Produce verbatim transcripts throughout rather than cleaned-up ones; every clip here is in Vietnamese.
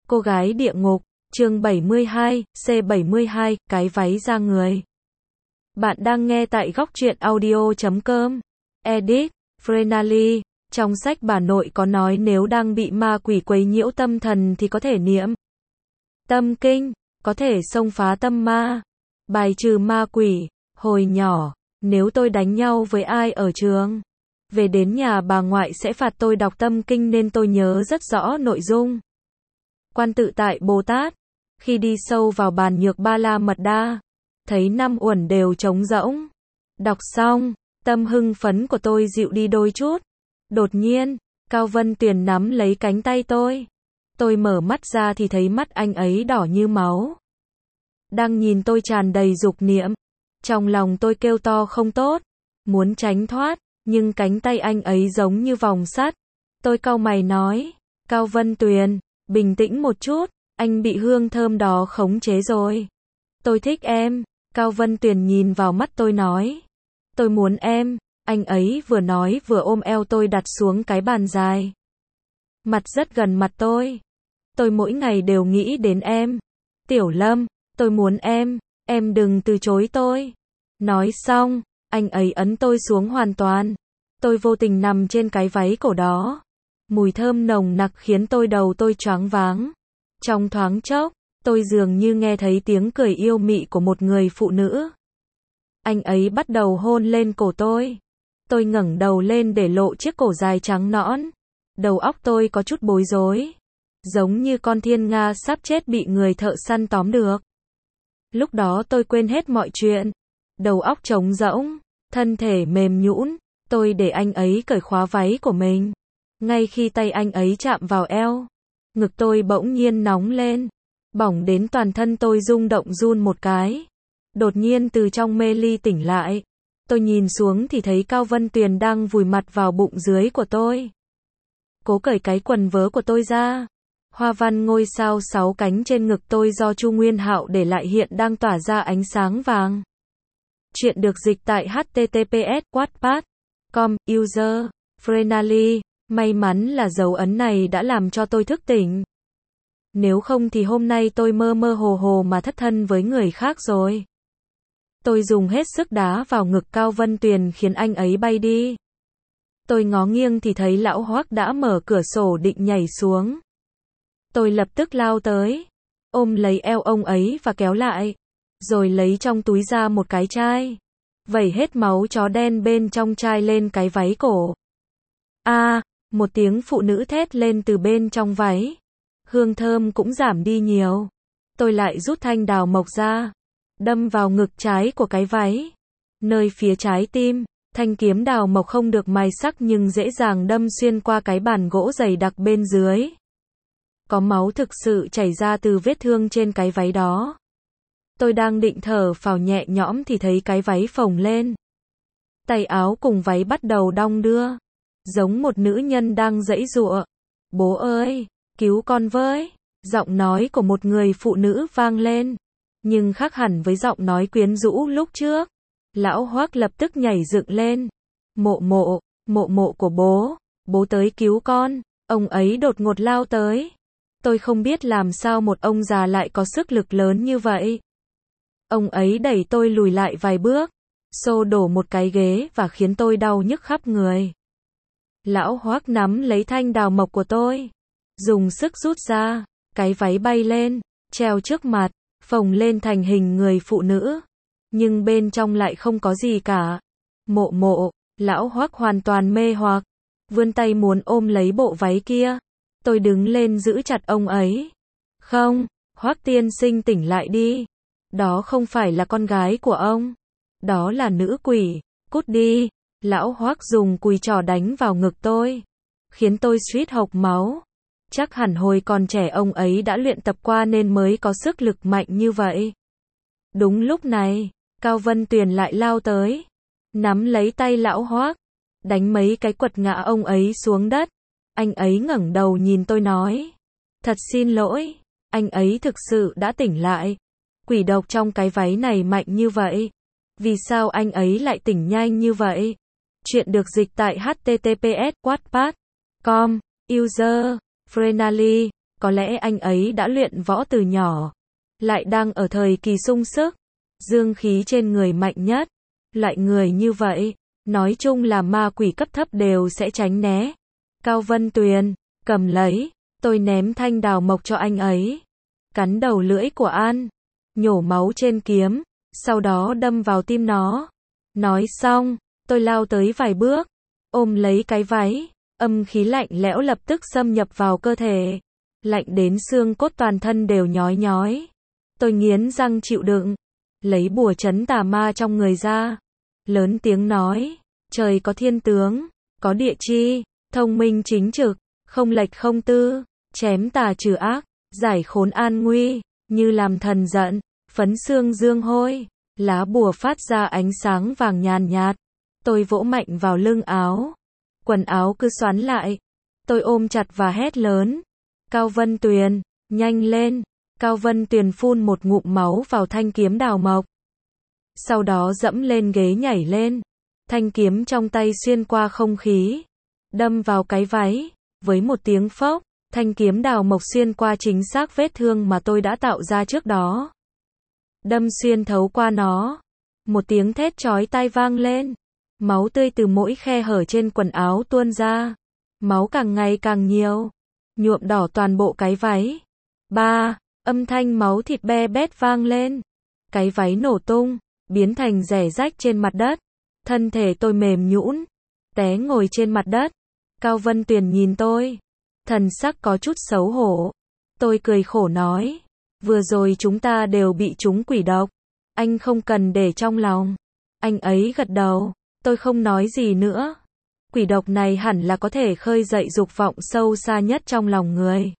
Cô gái địa ngục, chương bảy mươi hai, C bảy mươi hai, cái váy ra người. Bạn đang nghe tại góc truyện audio chấm com. Edit, Frenally. Trong sách bà nội có nói nếu đang bị ma quỷ quấy nhiễu tâm thần thì có thể niệm tâm kinh, có thể xông phá tâm ma, bài trừ ma quỷ. Hồi nhỏ, nếu tôi đánh nhau với ai ở trường, về đến nhà bà ngoại sẽ phạt tôi đọc tâm kinh nên tôi nhớ rất rõ nội dung. Quan tự tại Bồ Tát, khi đi sâu vào bản nhược ba la mật đa, thấy năm uẩn đều trống rỗng. Đọc xong, tâm hưng phấn của tôi dịu đi đôi chút. Đột nhiên, Cao Vân Tuyền nắm lấy cánh tay tôi. Tôi mở mắt ra thì thấy mắt anh ấy đỏ như máu. Đang nhìn tôi tràn đầy dục niệm. Trong lòng tôi kêu to không tốt, muốn tránh thoát, nhưng cánh tay anh ấy giống như vòng sắt. Tôi cau mày nói, Cao Vân Tuyền, bình tĩnh một chút, anh bị hương thơm đó khống chế rồi. Tôi thích em. Cao Vân Tuyền nhìn vào mắt tôi nói, tôi muốn em. Anh ấy vừa nói vừa ôm eo tôi đặt xuống cái bàn dài. Mặt rất gần mặt tôi. Tôi mỗi ngày đều nghĩ đến em. Tiểu Lâm, tôi muốn em, em đừng từ chối tôi. Nói xong, anh ấy ấn tôi xuống hoàn toàn. Tôi vô tình nằm trên cái váy cổ đó. Mùi thơm nồng nặc khiến tôi đầu tôi choáng váng. Trong thoáng chốc, tôi dường như nghe thấy tiếng cười yêu mị của một người phụ nữ. Anh ấy bắt đầu hôn lên cổ tôi. Tôi ngẩng đầu lên để lộ chiếc cổ dài trắng nõn. Đầu óc tôi có chút bối rối. Giống như con thiên nga sắp chết bị người thợ săn tóm được. Lúc đó tôi quên hết mọi chuyện. Đầu óc trống rỗng, thân thể mềm nhũn. Tôi để anh ấy cởi khóa váy của mình. Ngay khi tay anh ấy chạm vào eo, ngực tôi bỗng nhiên nóng lên. Bỏng đến toàn thân tôi rung động run một cái. Đột nhiên từ trong mê ly tỉnh lại. Tôi nhìn xuống thì thấy Cao Vân Tuyền đang vùi mặt vào bụng dưới của tôi. Cố cởi cái quần vớ của tôi ra. Hoa văn ngôi sao sáu cánh trên ngực tôi do Chu Nguyên Hạo để lại hiện đang tỏa ra ánh sáng vàng. Chuyện được dịch tại h t t p s wattpad chấm com, user, Frenally. May mắn là dấu ấn này đã làm cho tôi thức tỉnh. Nếu không thì hôm nay tôi mơ mơ hồ hồ mà thất thân với người khác rồi. Tôi dùng hết sức đá vào ngực Cao Vân Tuyền khiến anh ấy bay đi. Tôi ngó nghiêng thì thấy lão Hoắc đã mở cửa sổ định nhảy xuống. Tôi lập tức lao tới, ôm lấy eo ông ấy và kéo lại, rồi lấy trong túi ra một cái chai, vẩy hết máu chó đen bên trong chai lên cái váy cổ. A, à, một tiếng phụ nữ thét lên từ bên trong váy. Hương thơm cũng giảm đi nhiều. Tôi lại rút thanh đào mộc ra, đâm vào ngực trái của cái váy. Nơi phía trái tim, thanh kiếm đào mộc không được mài sắc nhưng dễ dàng đâm xuyên qua cái bàn gỗ dày đặc bên dưới. Có máu thực sự chảy ra từ vết thương trên cái váy đó. Tôi đang định thở phào nhẹ nhõm thì thấy cái váy phồng lên. Tay áo cùng váy bắt đầu đong đưa, giống một nữ nhân đang giãy giụa. Bố ơi, cứu con với! Giọng nói của một người phụ nữ vang lên, nhưng khác hẳn với giọng nói quyến rũ lúc trước. Lão Hoắc lập tức nhảy dựng lên. Mộ mộ, mộ mộ của bố, bố tới cứu con. Ông ấy đột ngột lao tới. Tôi không biết làm sao một ông già lại có sức lực lớn như vậy. Ông ấy đẩy tôi lùi lại vài bước, xô đổ một cái ghế và khiến tôi đau nhức khắp người. Lão Hoắc nắm lấy thanh đào mộc của tôi, dùng sức rút ra, cái váy bay lên, treo trước mặt, phồng lên thành hình người phụ nữ. Nhưng bên trong lại không có gì cả. Mộ mộ, lão Hoắc hoàn toàn mê hoặc, vươn tay muốn ôm lấy bộ váy kia. Tôi đứng lên giữ chặt ông ấy. Không, Hoắc tiên sinh tỉnh lại đi. Đó không phải là con gái của ông. Đó là nữ quỷ. Cút đi. Lão Hoắc dùng cùi trỏ đánh vào ngực tôi, khiến tôi suýt hộc máu. Chắc hẳn hồi còn trẻ ông ấy đã luyện tập qua nên mới có sức lực mạnh như vậy. Đúng lúc này, Cao Vân Tuyền lại lao tới, nắm lấy tay lão Hoắc, đánh mấy cái quật ngã ông ấy xuống đất. Anh ấy ngẩng đầu nhìn tôi nói, thật xin lỗi. Anh ấy thực sự đã tỉnh lại. Quỷ độc trong cái váy này mạnh như vậy. Vì sao anh ấy lại tỉnh nhanh như vậy? Chuyện được dịch tại h t t p s wattpad chấm com, user, Frenally. Có lẽ anh ấy đã luyện võ từ nhỏ, lại đang ở thời kỳ sung sức, dương khí trên người mạnh nhất. Loại người như vậy, nói chung là ma quỷ cấp thấp đều sẽ tránh né. Cao Vân Tuyền, cầm lấy, tôi ném thanh đào mộc cho anh ấy. Cắn đầu lưỡi của An, nhổ máu trên kiếm, sau đó đâm vào tim nó. Nói xong, tôi lao tới vài bước, ôm lấy cái váy, âm khí lạnh lẽo lập tức xâm nhập vào cơ thể. Lạnh đến xương cốt toàn thân đều nhói nhói. Tôi nghiến răng chịu đựng, lấy bùa trấn tà ma trong người ra. Lớn tiếng nói, trời có thiên tướng, có địa chi, thông minh chính trực, không lệch không tư, chém tà trừ ác, giải khốn an nguy, như làm thần giận, phấn xương dương hôi. Lá bùa phát ra ánh sáng vàng nhàn nhạt. Tôi vỗ mạnh vào lưng áo. Quần áo cứ xoắn lại. Tôi ôm chặt và hét lớn. Cao Vân Tuyền, nhanh lên. Cao Vân Tuyền phun một ngụm máu vào thanh kiếm đào mộc. Sau đó dẫm lên ghế nhảy lên. Thanh kiếm trong tay xuyên qua không khí, đâm vào cái váy. Với một tiếng phốc, thanh kiếm đào mộc xuyên qua chính xác vết thương mà tôi đã tạo ra trước đó. Đâm xuyên thấu qua nó. Một tiếng thét chói tai vang lên. Máu tươi từ mỗi khe hở trên quần áo tuôn ra. Máu càng ngày càng nhiều, nhuộm đỏ toàn bộ cái váy. Ba, âm thanh máu thịt be bét vang lên. Cái váy nổ tung, biến thành rẻ rách trên mặt đất. Thân thể tôi mềm nhũn, té ngồi trên mặt đất. Cao Vân Tuyền nhìn tôi, thần sắc có chút xấu hổ. Tôi cười khổ nói, vừa rồi chúng ta đều bị trúng quỷ độc, anh không cần để trong lòng. Anh ấy gật đầu, tôi không nói gì nữa. Quỷ độc này hẳn là có thể khơi dậy dục vọng sâu xa nhất trong lòng người.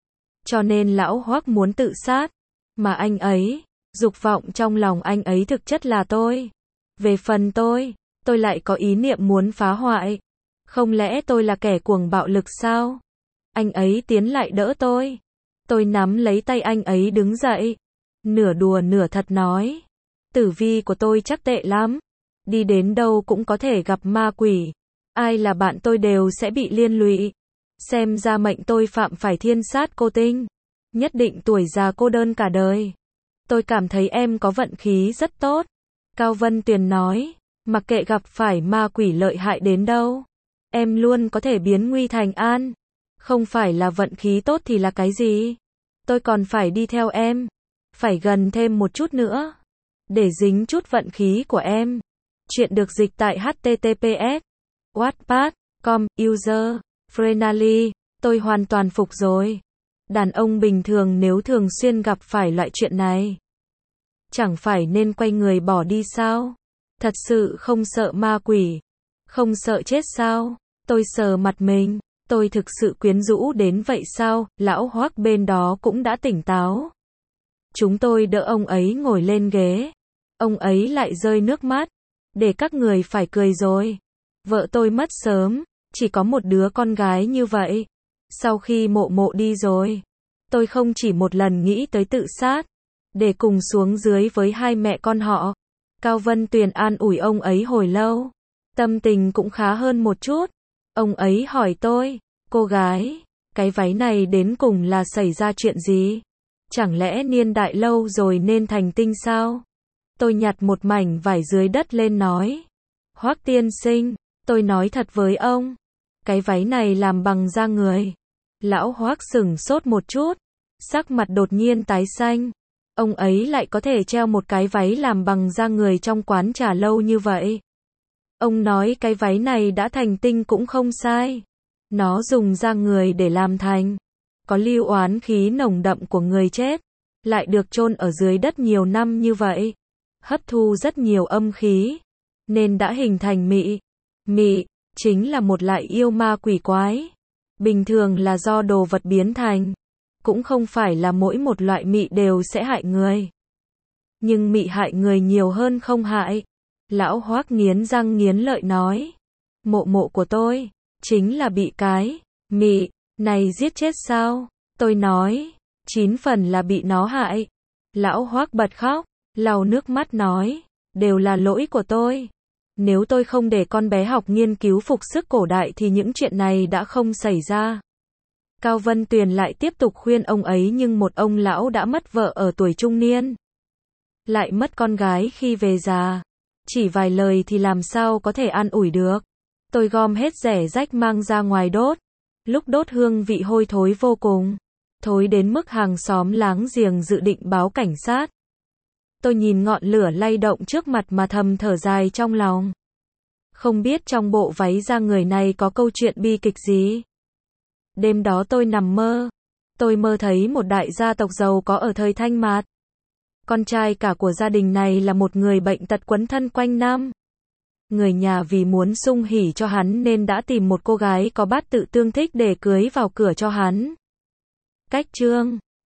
Cho nên lão Hoắc muốn tự sát, mà anh ấy, dục vọng trong lòng anh ấy thực chất là tôi. Về phần tôi, tôi lại có ý niệm muốn phá hoại. Không lẽ tôi là kẻ cuồng bạo lực sao? Anh ấy tiến lại đỡ tôi. Tôi nắm lấy tay anh ấy đứng dậy. Nửa đùa nửa thật nói, tử vi của tôi chắc tệ lắm. Đi đến đâu cũng có thể gặp ma quỷ. Ai là bạn tôi đều sẽ bị liên lụy. Xem ra mệnh tôi phạm phải thiên sát cô tinh. Nhất định tuổi già cô đơn cả đời. Tôi cảm thấy em có vận khí rất tốt. Cao Vân Tuyền nói, mặc kệ gặp phải ma quỷ lợi hại đến đâu, em luôn có thể biến nguy thành an. Không phải là vận khí tốt thì là cái gì? Tôi còn phải đi theo em. Phải gần thêm một chút nữa. Để dính chút vận khí của em. Chuyện được dịch tại h t t p s wattpad chấm com user friendly. Tôi hoàn toàn phục rồi. Đàn ông bình thường nếu thường xuyên gặp phải loại chuyện này, chẳng phải nên quay người bỏ đi sao? Thật sự không sợ ma quỷ, không sợ chết sao? Tôi sờ mặt mình, tôi thực sự quyến rũ đến vậy sao? Lão Hoắc bên đó cũng đã tỉnh táo. Chúng tôi đỡ ông ấy ngồi lên ghế. Ông ấy lại rơi nước mắt. Để các người phải cười rồi. Vợ tôi mất sớm, chỉ có một đứa con gái như vậy. Sau khi mộ mộ đi rồi, tôi không chỉ một lần nghĩ tới tự sát, để cùng xuống dưới với hai mẹ con họ. Cao Vân Tuyền an ủi ông ấy hồi lâu. Tâm tình cũng khá hơn một chút. Ông ấy hỏi tôi, cô gái, cái váy này đến cùng là xảy ra chuyện gì? Chẳng lẽ niên đại lâu rồi nên thành tinh sao? Tôi nhặt một mảnh vải dưới đất lên nói, Hoắc tiên sinh, tôi nói thật với ông, cái váy này làm bằng da người. Lão Hoắc sửng sốt một chút, sắc mặt đột nhiên tái xanh. Ông ấy lại có thể treo một cái váy làm bằng da người trong quán trà lâu như vậy. Ông nói cái váy này đã thành tinh cũng không sai. Nó dùng da người để làm thành. Có lưu oán khí nồng đậm của người chết, lại được chôn ở dưới đất nhiều năm như vậy, hấp thu rất nhiều âm khí, nên đã hình thành mị. Mị chính là một loại yêu ma quỷ quái. Bình thường là do đồ vật biến thành. Cũng không phải là mỗi một loại mị đều sẽ hại người. Nhưng mị hại người nhiều hơn không hại. Lão Hoắc nghiến răng nghiến lợi nói, mộ mộ của tôi chính là bị cái mị này giết chết sao? Tôi nói, chín phần là bị nó hại. Lão Hoắc bật khóc, lau nước mắt nói, đều là lỗi của tôi. Nếu tôi không để con bé học nghiên cứu phục sức cổ đại thì những chuyện này đã không xảy ra. Cao Vân Tuyền lại tiếp tục khuyên ông ấy nhưng một ông lão đã mất vợ ở tuổi trung niên, lại mất con gái khi về già. Chỉ vài lời thì làm sao có thể an ủi được. Tôi gom hết rẻ rách mang ra ngoài đốt. Lúc đốt hương vị hôi thối vô cùng. Thối đến mức hàng xóm láng giềng dự định báo cảnh sát. Tôi nhìn ngọn lửa lay động trước mặt mà thầm thở dài trong lòng. Không biết trong bộ váy da người này có câu chuyện bi kịch gì. Đêm đó tôi nằm mơ. Tôi mơ thấy một đại gia tộc giàu có ở thời Thanh Mạt. Con trai cả của gia đình này là một người bệnh tật quấn thân quanh năm. Người nhà vì muốn sung hỉ cho hắn nên đã tìm một cô gái có bát tự tương thích để cưới vào cửa cho hắn. Cách chương